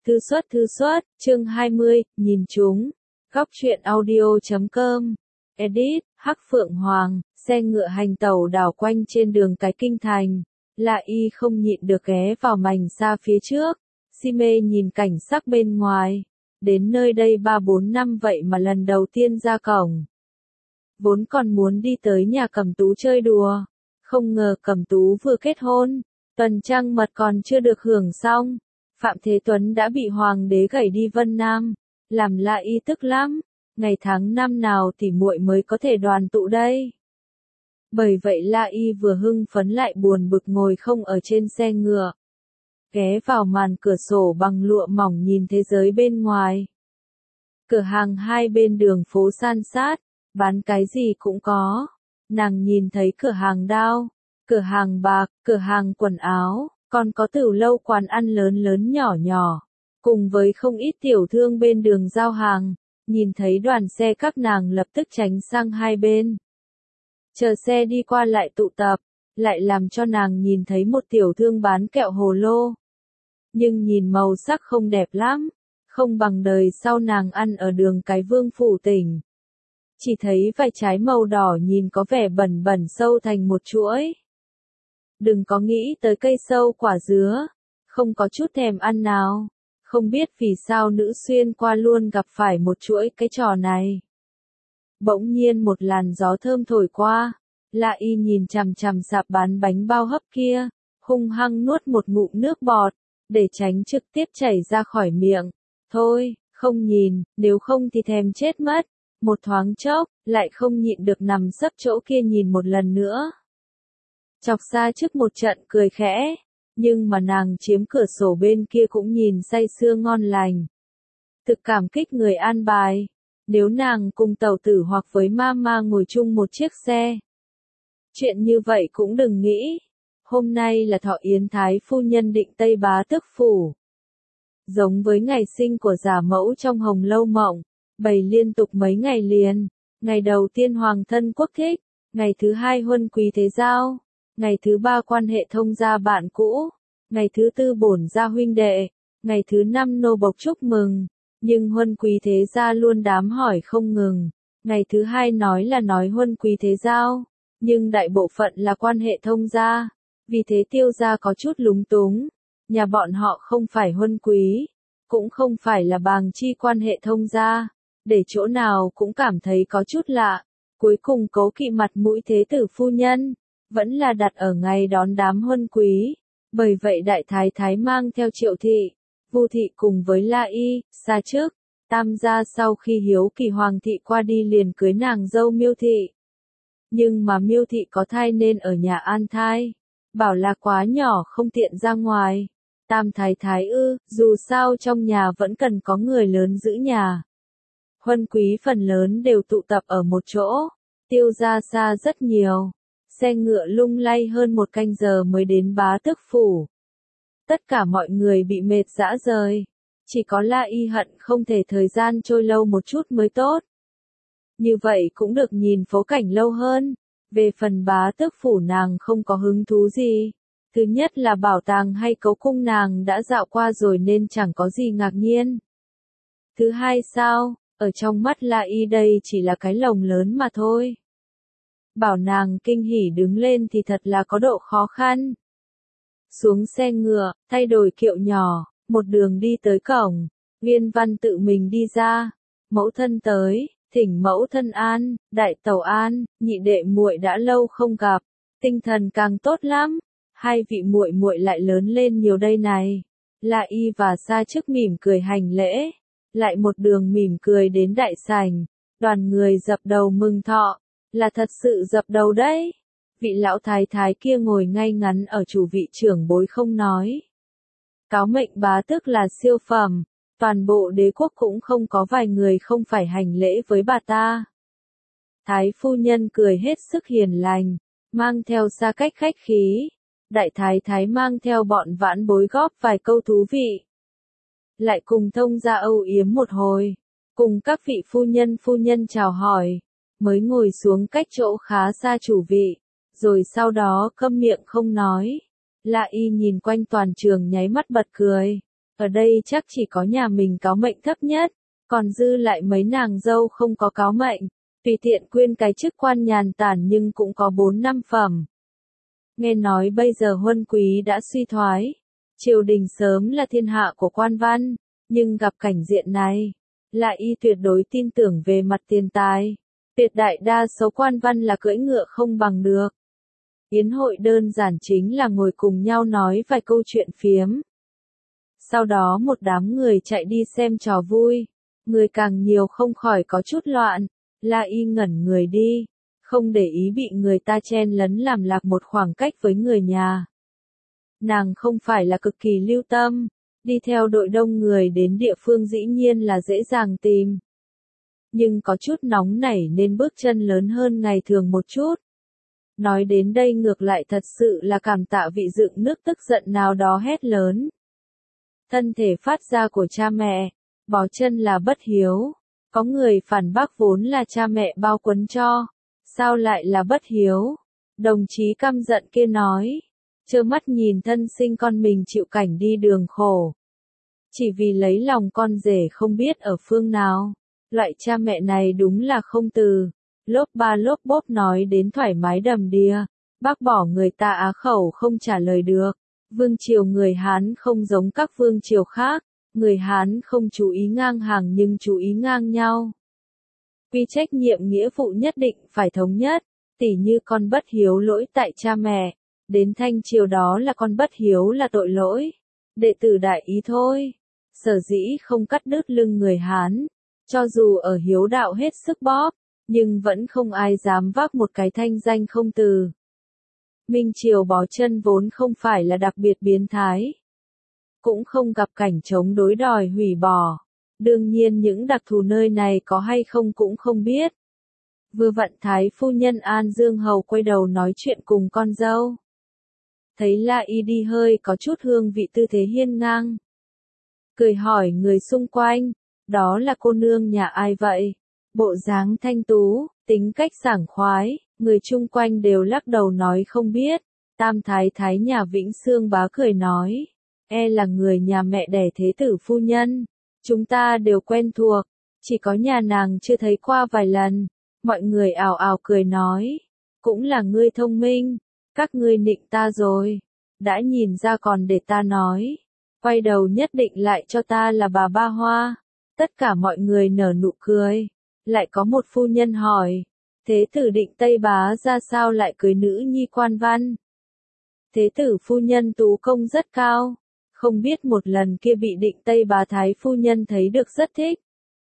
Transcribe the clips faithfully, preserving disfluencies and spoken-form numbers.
Thư xuất thư xuất, chương hai mươi, nhìn chúng. Góc truyện audio chấm com. Edit, Hắc Phượng Hoàng, xe ngựa hành tẩu đảo quanh trên đường cái kinh thành. La Y không nhịn được ghé vào mành xa phía trước, si mê nhìn cảnh sắc bên ngoài. Đến nơi đây ba bốn năm vậy mà lần đầu tiên ra cổng. Vốn còn muốn đi tới nhà Cẩm Tú chơi đùa, không ngờ Cẩm Tú vừa kết hôn, tuần trăng mật còn chưa được hưởng xong. Phạm Thế Tuấn đã bị hoàng đế gẩy đi Vân Nam, làm La Y tức lắm, ngày tháng năm nào thì muội mới có thể đoàn tụ đây. Bởi vậy La Y vừa hưng phấn lại buồn bực ngồi không ở trên xe ngựa, ghé vào màn cửa sổ bằng lụa mỏng nhìn thế giới bên ngoài. Cửa hàng hai bên đường phố san sát, bán cái gì cũng có. Nàng nhìn thấy cửa hàng đao, cửa hàng bạc, cửa hàng quần áo, còn có tửu lâu quán ăn lớn lớn nhỏ nhỏ, cùng với không ít tiểu thương bên đường giao hàng. Nhìn thấy đoàn xe các nàng lập tức tránh sang hai bên, chờ xe đi qua lại tụ tập, lại làm cho nàng nhìn thấy một tiểu thương bán kẹo hồ lô. Nhưng nhìn màu sắc không đẹp lắm, không bằng đời sau nàng ăn ở đường cái Vương Phủ tỉnh. Chỉ thấy vài trái màu đỏ nhìn có vẻ bẩn bẩn sâu thành một chuỗi. Đừng có nghĩ tới cây sâu quả dứa, không có chút thèm ăn nào. Không biết vì sao nữ xuyên qua luôn gặp phải một chuỗi cái trò này. Bỗng nhiên một làn gió thơm thổi qua, La Y nhìn chằm chằm sạp bán bánh bao hấp kia, hung hăng nuốt một ngụm nước bọt, để tránh trực tiếp chảy ra khỏi miệng. Thôi, không nhìn, nếu không thì thèm chết mất. Một thoáng chốc, lại không nhịn được nằm sấp chỗ kia nhìn một lần nữa. Chọc xa trước một trận cười khẽ, nhưng mà nàng chiếm cửa sổ bên kia cũng nhìn say sưa ngon lành. Thực cảm kích người an bài, nếu nàng cùng tẩu tử hoặc với mama ngồi chung một chiếc xe. Chuyện như vậy cũng đừng nghĩ, hôm nay là thọ yến thái phu nhân định Tây Bá Tước Phủ. Giống với ngày sinh của giả mẫu trong Hồng Lâu Mộng, bày liên tục mấy ngày liền. Ngày đầu tiên hoàng thân quốc thích, ngày thứ hai huân quý thế giao, ngày thứ ba quan hệ thông gia bạn cũ, ngày thứ tư bổn gia huynh đệ, ngày thứ năm nô bộc chúc mừng. Nhưng huân quý thế gia luôn đám hỏi không ngừng. Ngày thứ hai nói là nói huân quý thế giao, nhưng đại bộ phận là quan hệ thông gia. Vì thế Tiêu gia có chút lúng túng. Nhà bọn họ không phải huân quý, cũng không phải là bàng chi quan hệ thông gia, để chỗ nào cũng cảm thấy có chút lạ. Cuối cùng cố kỵ mặt mũi thế tử phu nhân, vẫn là đặt ở ngày đón đám huân quý. Bởi vậy đại thái thái mang theo Triệu thị, Vu thị cùng với La Y, xa trước, tam gia sau khi hiếu kỳ hoàng thị qua đi liền cưới nàng dâu Miêu thị. Nhưng mà Miêu thị có thai nên ở nhà an thai, bảo là quá nhỏ không tiện ra ngoài. Tam thái thái ư, dù sao trong nhà vẫn cần có người lớn giữ nhà. Huân quý phần lớn đều tụ tập ở một chỗ, Tiêu gia xa rất nhiều. Xe ngựa lung lay hơn một canh giờ mới đến Bá Tước Phủ. Tất cả mọi người bị mệt rã rời, chỉ có La Y hận không thể thời gian trôi lâu một chút mới tốt. Như vậy cũng được nhìn phố cảnh lâu hơn. Về phần Bá Tước Phủ nàng không có hứng thú gì. Thứ nhất là bảo tàng hay cấu cung nàng đã dạo qua rồi nên chẳng có gì ngạc nhiên. Thứ hai sao, ở trong mắt La Y đây chỉ là cái lồng lớn mà thôi. Bảo nàng kinh hỉ đứng lên thì thật là có độ khó khăn. Xuống xe ngựa, thay đổi kiệu nhỏ, một đường đi tới cổng, Viên Văn tự mình đi ra. Mẫu thân tới, thỉnh mẫu thân an, đại tẩu an, nhị đệ muội đã lâu không gặp, tinh thần càng tốt lắm. Hai vị muội muội lại lớn lên nhiều đây này. La Y và Sa Chức mỉm cười hành lễ, lại một đường mỉm cười đến đại sảnh, đoàn người dập đầu mừng thọ. Là thật sự dập đầu đấy. Vị lão thái thái kia ngồi ngay ngắn ở chủ vị trưởng bối không nói. Cáo mệnh bá tước là siêu phẩm, toàn bộ đế quốc cũng không có vài người không phải hành lễ với bà ta. Thái phu nhân cười hết sức hiền lành, mang theo xa cách khách khí. Đại thái thái mang theo bọn vãn bối góp vài câu thú vị. Lại cùng thông gia âu yếm một hồi, cùng các vị phu nhân phu nhân chào hỏi. Mới ngồi xuống cách chỗ khá xa chủ vị, rồi sau đó câm miệng không nói. La Y nhìn quanh toàn trường nháy mắt bật cười, Ở đây chắc chỉ có nhà mình cáo mệnh thấp nhất, còn dư lại mấy nàng dâu không có cáo mệnh, tùy tiện quyên cái chức quan nhàn tản nhưng cũng có bốn năm phẩm. Nghe nói bây giờ huân quý đã suy thoái, triều đình sớm là thiên hạ của quan văn, nhưng gặp cảnh diện này, lại y tuyệt đối tin tưởng về mặt tiền tài. Tuyệt đại đa số quan văn là cưỡi ngựa không bằng được. Yến hội đơn giản chính là ngồi cùng nhau nói vài câu chuyện phiếm. Sau đó một đám người chạy đi xem trò vui, người càng nhiều không khỏi có chút loạn, La Y ngẩn người đi, không để ý bị người ta chen lấn làm lạc một khoảng cách với người nhà. Nàng không phải là cực kỳ lưu tâm, đi theo đội đông người đến địa phương dĩ nhiên là dễ dàng tìm. Nhưng có chút nóng nảy nên bước chân lớn hơn ngày thường một chút. Nói đến đây ngược lại thật sự là cảm tạ vị dựng nước tức giận nào đó hét lớn. Thân thể phát ra của cha mẹ, bó chân là bất hiếu. Có người phản bác vốn là cha mẹ bao quấn cho, sao lại là bất hiếu? Đồng chí căm giận kia nói, trơ mắt nhìn thân sinh con mình chịu cảnh đi đường khổ. Chỉ vì lấy lòng con rể không biết ở phương nào, loại cha mẹ này đúng là không từ. Lốp ba lốp bốp nói đến thoải mái đầm đìa, bác bỏ người ta á khẩu không trả lời được. Vương triều người Hán không giống các vương triều khác, người Hán không chú ý ngang hàng nhưng chú ý ngang nhau. Vì trách nhiệm nghĩa vụ nhất định phải thống nhất, tỉ như con bất hiếu lỗi tại cha mẹ, đến thanh triều đó là con bất hiếu là tội lỗi. Đệ tử đại ý thôi, sở dĩ không cắt đứt lưng người Hán, cho dù ở hiếu đạo hết sức bóp, nhưng vẫn không ai dám vác một cái thanh danh không từ. Minh triều bó chân vốn không phải là đặc biệt biến thái, cũng không gặp cảnh chống đối đòi hủy bỏ. Đương nhiên những đặc thù nơi này có hay không cũng không biết. Vừa vặn thái phu nhân An Dương Hầu quay đầu nói chuyện cùng con dâu. Thấy La Y đi hơi có chút hương vị tư thế hiên ngang. Cười hỏi người xung quanh, đó là cô nương nhà ai vậy? Bộ dáng thanh tú, tính cách sảng khoái, người chung quanh đều lắc đầu nói không biết. Tam thái thái nhà Vĩnh Xương bá cười nói, e là người nhà mẹ đẻ thế tử phu nhân. Chúng ta đều quen thuộc, chỉ có nhà nàng chưa thấy qua vài lần. Mọi người ào ào cười nói, cũng là ngươi thông minh, các ngươi nịnh ta rồi. Đã nhìn ra còn để ta nói, quay đầu nhất định lại cho ta là bà Ba Hoa. Tất cả mọi người nở nụ cười. Lại có một phu nhân hỏi, thế tử Định Tây Bá ra sao lại cưới nữ nhi quan văn? Thế tử phu nhân tú công rất cao, không biết một lần kia bị Định Tây Bá thái phu nhân thấy được rất thích.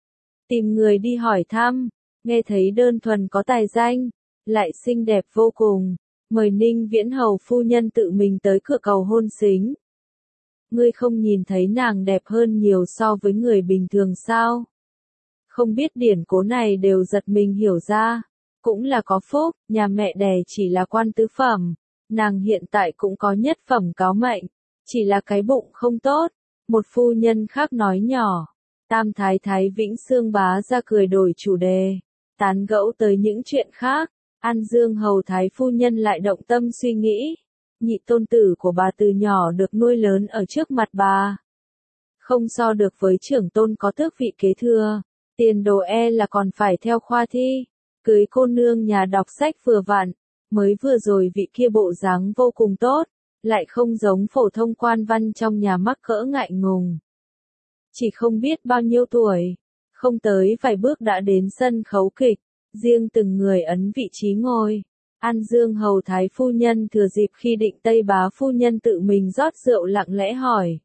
Tìm người đi hỏi thăm, nghe thấy đơn thuần có tài danh, lại xinh đẹp vô cùng, mời Ninh Viễn Hầu phu nhân tự mình tới cửa cầu hôn xính. Ngươi không nhìn thấy nàng đẹp hơn nhiều so với người bình thường sao? Không biết điển cố này đều giật mình hiểu ra, cũng là có phúc, nhà mẹ đẻ chỉ là quan tứ phẩm, nàng hiện tại cũng có nhất phẩm cáo mệnh, chỉ là cái bụng không tốt. Một phu nhân khác nói nhỏ, Tam thái thái Vĩnh Xương bá ra cười đổi chủ đề, tán gẫu tới những chuyện khác. An Dương Hầu thái phu nhân lại động tâm suy nghĩ, nhị tôn tử của bà từ nhỏ được nuôi lớn ở trước mặt bà, không so được với trưởng tôn có tước vị kế thừa. Tiền đồ e là còn phải theo khoa thi, cưới cô nương nhà đọc sách vừa vặn, mới vừa rồi vị kia bộ dáng vô cùng tốt, lại không giống phổ thông quan văn trong nhà mắc cỡ ngại ngùng. Chỉ không biết bao nhiêu tuổi, không tới vài bước đã đến sân khấu kịch, riêng từng người ấn vị trí ngồi. An Dương Hầu thái phu nhân thừa dịp khi Định Tây Bá phu nhân tự mình rót rượu lặng lẽ hỏi,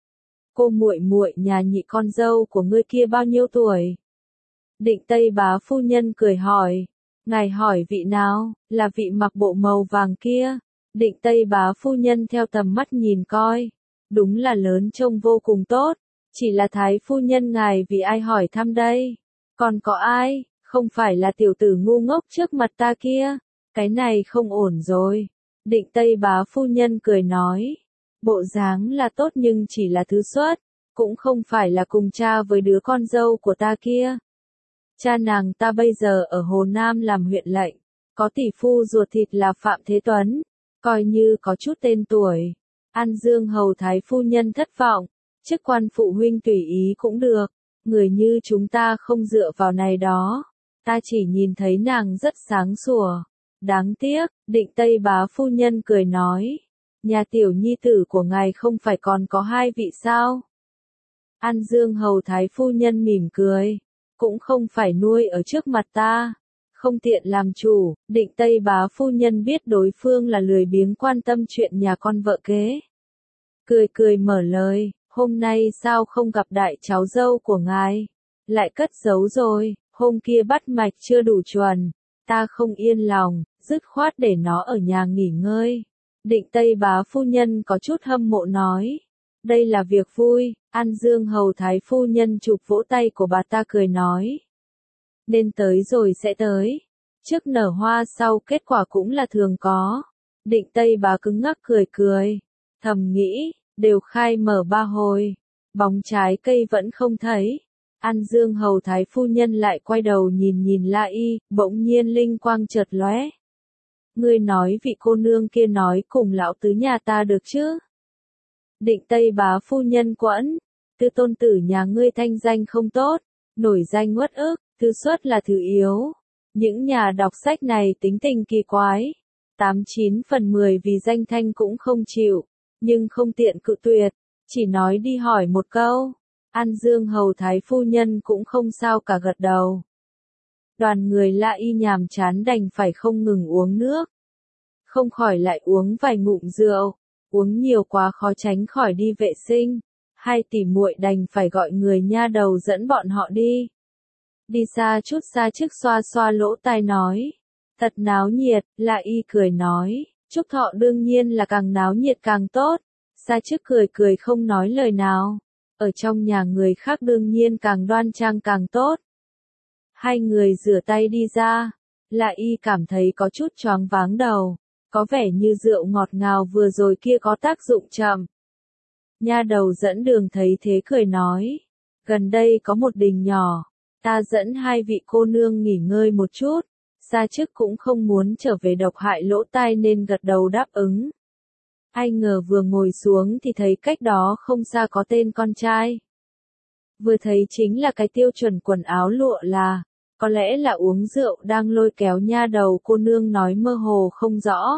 cô muội muội nhà nhị con dâu của ngươi kia bao nhiêu tuổi? Định Tây Bá phu nhân cười hỏi, ngài hỏi vị nào, là vị mặc bộ màu vàng kia. Định Tây Bá phu nhân theo tầm mắt nhìn coi, đúng là lớn trông vô cùng tốt, chỉ là thái phu nhân ngài vì ai hỏi thăm đây? Còn có ai, không phải là tiểu tử ngu ngốc trước mặt ta kia, cái này không ổn rồi. Định Tây Bá phu nhân cười nói, bộ dáng là tốt nhưng chỉ là thứ xuất, cũng không phải là cùng cha với đứa con dâu của ta kia. Cha nàng ta bây giờ ở Hồ Nam làm huyện lệnh, có tỷ phu ruột thịt là Phạm Thế Tuấn, coi như có chút tên tuổi. An Dương Hầu thái phu nhân thất vọng, chức quan phụ huynh tùy ý cũng được, người như chúng ta không dựa vào này đó, ta chỉ nhìn thấy nàng rất sáng sủa. Đáng tiếc, Định Tây bá phu nhân cười nói, nhà tiểu nhi tử của ngài không phải còn có hai vị sao? An Dương hầu thái phu nhân mỉm cười, cũng không phải nuôi ở trước mặt ta, không tiện làm chủ. Định Tây bá phu nhân biết đối phương là lười biếng quan tâm chuyện nhà con vợ kế. Cười cười mở lời, hôm nay sao không gặp đại cháu dâu của ngài, lại cất giấu rồi, hôm kia bắt mạch chưa đủ chuẩn, ta không yên lòng, dứt khoát để nó ở nhà nghỉ ngơi. Định Tây bá phu nhân có chút hâm mộ nói, đây là việc vui. An Dương hầu thái phu nhân chụp vỗ tay của bà ta cười nói, nên tới rồi sẽ tới, trước nở hoa sau kết quả cũng là thường có. Định Tây bá cứng ngắc cười cười, thầm nghĩ, đều khai mở ba hồi, bóng trái cây vẫn không thấy. An Dương hầu thái phu nhân lại quay đầu nhìn nhìn La Y, bỗng nhiên linh quang chợt lóe. Ngươi nói vị cô nương kia nói cùng lão tứ nhà ta được chứ? Định Tây bá phu nhân quẫn, tư tôn tử nhà ngươi thanh danh không tốt, nổi danh uất ức, tư xuất là thứ yếu. Những nhà đọc sách này tính tình kỳ quái, tám chín phần mười vì danh thanh cũng không chịu, nhưng không tiện cự tuyệt, chỉ nói đi hỏi một câu. An Dương hầu thái phu nhân cũng không sao cả gật đầu. Đoàn người La Y nhàm chán đành phải không ngừng uống nước, không khỏi lại uống vài ngụm rượu, uống nhiều quá khó tránh khỏi đi vệ sinh, hai tỷ muội đành phải gọi người nha đầu dẫn bọn họ đi. Đi xa chút xa trước xoa xoa lỗ tai nói, thật náo nhiệt. La Y cười nói, chúc thọ đương nhiên là càng náo nhiệt càng tốt. Xa trước cười cười không nói lời nào, ở trong nhà người khác đương nhiên càng đoan trang càng tốt. Hai người rửa tay đi ra, La Y cảm thấy có chút choáng váng đầu, có vẻ như rượu ngọt ngào vừa rồi kia có tác dụng chậm. Nha đầu dẫn đường thấy thế cười nói, gần đây có một đình nhỏ, ta dẫn hai vị cô nương nghỉ ngơi một chút. Sa Chức cũng không muốn trở về độc hại lỗ tai nên gật đầu đáp ứng. Ai ngờ vừa ngồi xuống thì thấy cách đó không xa có tên con trai. Vừa thấy chính là cái tiêu chuẩn quần áo lụa là, có lẽ là uống rượu đang lôi kéo nha đầu cô nương nói mơ hồ không rõ.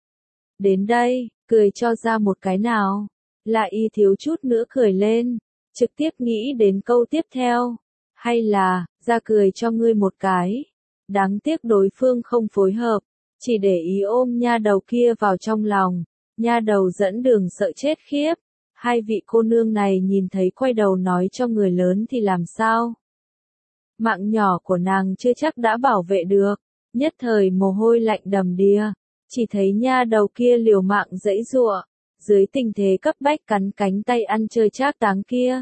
Đến đây, cười cho ra một cái nào. La Y thiếu chút nữa cười lên, trực tiếp nghĩ đến câu tiếp theo. Hay là, ra cười cho ngươi một cái. Đáng tiếc đối phương không phối hợp, chỉ để ý ôm nha đầu kia vào trong lòng. Nha đầu dẫn đường sợ chết khiếp. Hai vị cô nương này nhìn thấy quay đầu nói cho người lớn thì làm sao? Mạng nhỏ của nàng chưa chắc đã bảo vệ được. Nhất thời mồ hôi lạnh đầm đìa. Chỉ thấy nha đầu kia liều mạng giãy giụa, dưới tình thế cấp bách cắn cánh tay ăn chơi trác táng kia.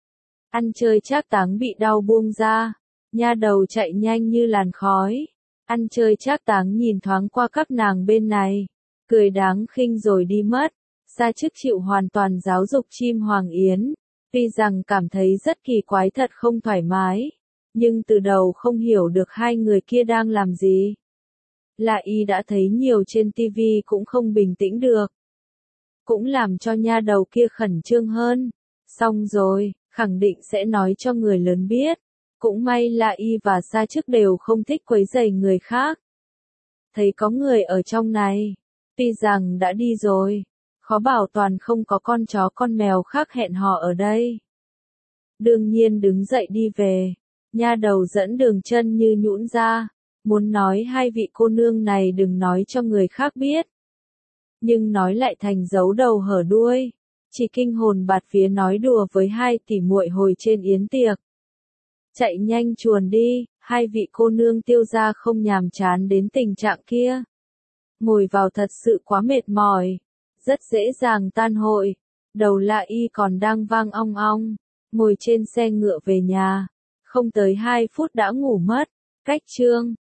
Ăn chơi trác táng bị đau buông ra, nha đầu chạy nhanh như làn khói. Ăn chơi trác táng nhìn thoáng qua các nàng bên này, cười đáng khinh rồi đi mất. Sa Chức chịu hoàn toàn giáo dục chim hoàng yến, tuy rằng cảm thấy rất kỳ quái thật không thoải mái, nhưng từ đầu không hiểu được hai người kia đang làm gì. La Y đã thấy nhiều trên tivi cũng không bình tĩnh được, cũng làm cho nha đầu kia khẩn trương hơn. Xong rồi, khẳng định sẽ nói cho người lớn biết. Cũng may La Y và Sa Chức đều không thích quấy rầy người khác. Thấy có người ở trong này, tuy rằng đã đi rồi, khó bảo toàn không có con chó con mèo khác hẹn hò ở đây. Đương nhiên đứng dậy đi về, nha đầu dẫn đường chân như nhũn ra, muốn nói hai vị cô nương này đừng nói cho người khác biết. Nhưng nói lại thành giấu đầu hở đuôi, chỉ kinh hồn bạt vía nói đùa với hai tỷ muội hồi trên yến tiệc. Chạy nhanh chuồn đi, hai vị cô nương Tiêu gia không nhàm chán đến tình trạng kia. Ngồi vào thật sự quá mệt mỏi, rất dễ dàng tan hội. Đầu La Y còn đang vang ong ong, ngồi trên xe ngựa về nhà, không tới hai phút đã ngủ mất. Cách chương